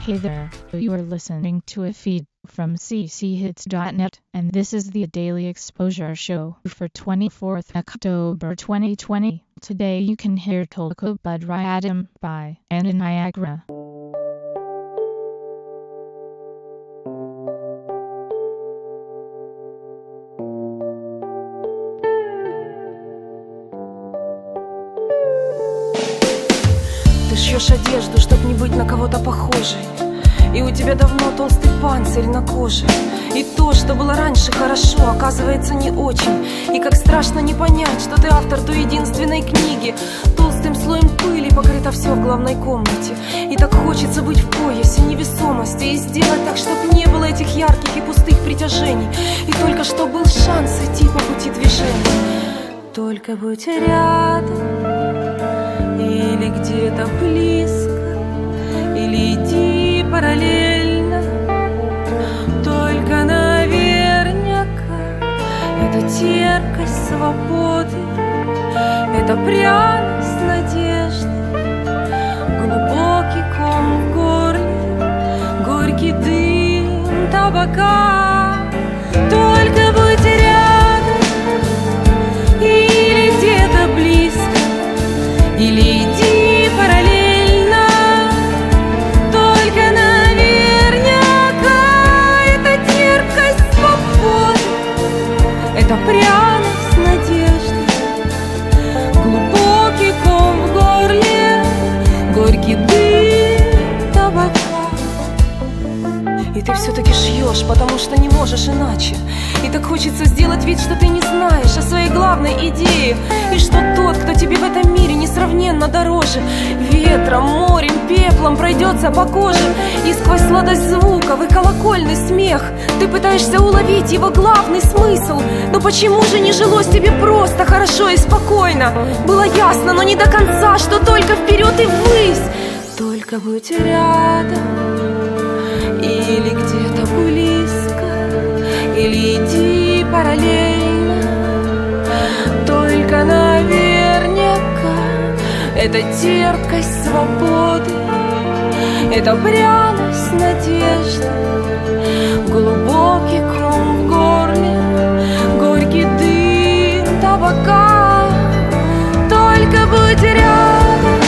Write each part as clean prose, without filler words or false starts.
Hey there, you are listening to a feed from cchits.net, and this is the Daily Exposure Show for 24th October 2020. Today you can hear Tolko Budrayadim by Anna Niagara. Ты шьешь одежду, чтоб не быть на кого-то похожей, и у тебя давно толстый панцирь на коже. И то, что было раньше хорошо, оказывается не очень. И как страшно не понять, что ты автор той единственной книги. Толстым слоем пыли покрыто все в главной комнате. И так хочется быть в поясе невесомости и сделать так, чтоб не было этих ярких и пустых притяжений. И только что был шанс идти по пути движения. Только будь рядом или где-то близко, или иди параллельно. Только наверняка это терпкость свободы, это пряность надежды, глубокий ком в горле, горький дым табака. Только будь рядом или где-то близко, или иди параллельно. Только наверняка это терпкость свободы, это пряность надежды, глубокий ком в горле, горький дым табака. И ты все-таки шьешь, потому что не можешь иначе. И так хочется сделать вид, что ты не знаешь о своей главной идее, и что тот, кто тебе в этом мире несравненно дороже, ветром, морем, пеплом пройдется по коже. И сквозь сладость звуков и колокольный смех ты пытаешься уловить его главный смысл. Но почему же не жилось тебе просто, хорошо и спокойно? Было ясно, но не до конца, что только вперед и ввысь. Только будь рядом или где-то близко, или иди параллельно. Только наверняка это терпкость свободы, это пряность надежды, глубокий ком в горле, горький дым табака. Только будь рядом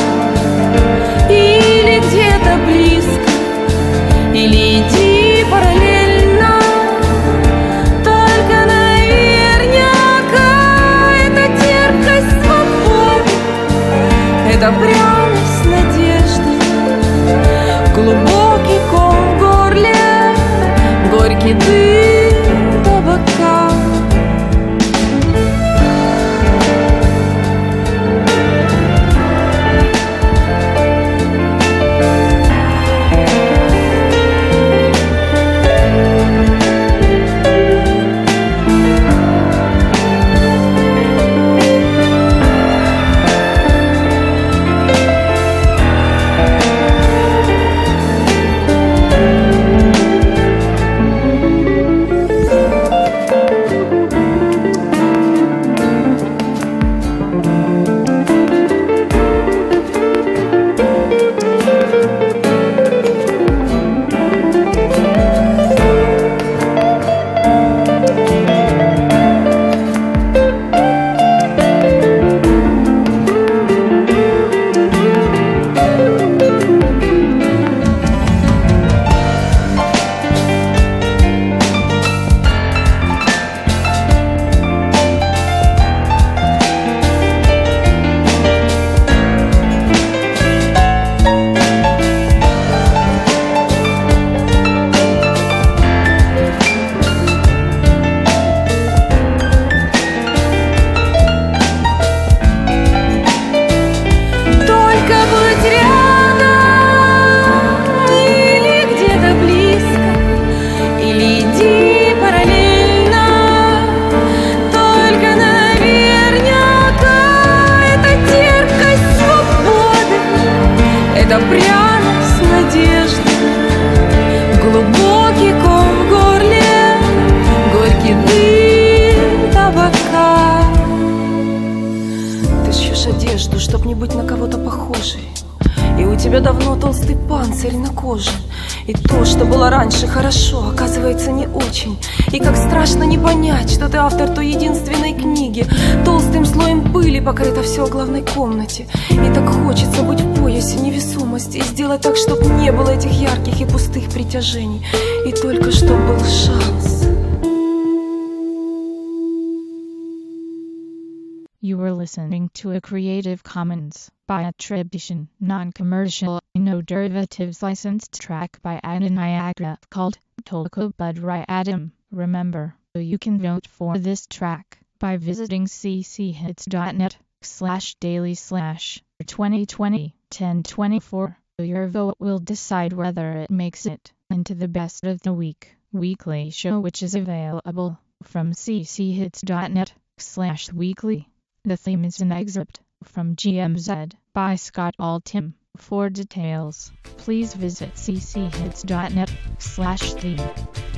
или где-то близко, или иди параллельно. Только наверняка это терпкость свободы, это пряность надежды, глубокий ком в горле, горький дым табака. Это пряность надежды, глубокий ком в горле, горький дым табака. Ты шьешь одежду, чтоб не быть на кого-то похожей, И у тебя давно толстый панцирь на коже. И то, что было раньше хорошо, оказывается не очень. И как страшно не понять, что ты автор той единственной книги. Толстым слоем пыли покрыто все в главной комнате. И так хочется быть в поясе невесомости и сделать так, чтобы не было этих ярких и пустых притяжений. И только что был шанс. You were listening to a Creative Commons by attribution, non-commercial, no derivatives licensed track by Adam Niagara called Tolko Bud Right Adam. Remember, you can vote for this track by visiting cchits.net/daily/2020-1024. Your vote will decide whether it makes it into the Best of the Week weekly show, which is available from cchits.net/weekly. The theme is an excerpt from GMZ by Scott Altham. For details, please visit cchits.net/theme.